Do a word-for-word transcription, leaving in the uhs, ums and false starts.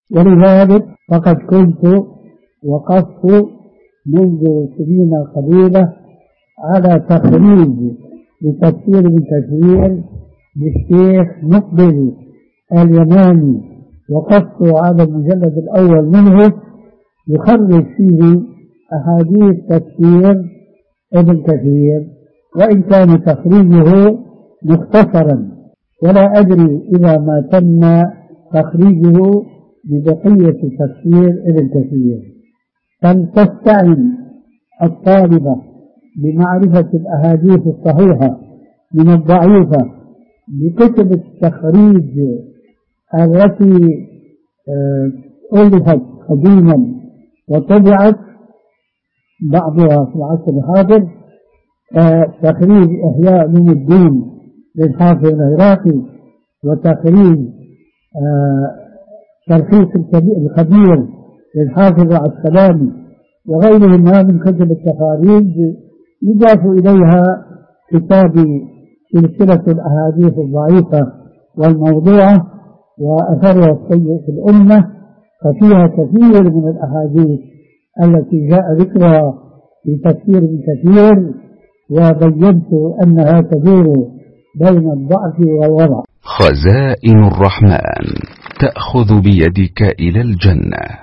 ولذلك فقد كنت وقفت منذ سنين قليلة على تخريج لتفسير من تفسير للشيخ مقبل اليماني، وقفت على المجلد الأول منه يخرج فيه أحاديث تفسير ابن كثير، وإن كان تخريجه مختصرا، ولا أدري إذا ما تم تخريجه ببقية تفسير ابن كثير. فلتستعن الطالبة بمعرفة الأحاديث الصحيحة من الضعيفة بكتب التخريج التي ألفت قديما وطبعت بعضها في العصر الحاضر، تخريج إحياء علوم الدين للحافظ العراقي، وتخريج تلخيص الكبير للحافظ العسقلاني، وغيرهما من كتب التخاريج، يضاف إليها كتاب سلسلة الأحاديث الضعيفة والموضوعة وأثرها السيء في الأمة، ففيها كثير من الأحاديث التي جاء ذكرها في تفسير ابن كثير، وبينت أنها تدور بين الضعف والوضع. خزائن الرحمن تأخذ بيدك إلى الجنة.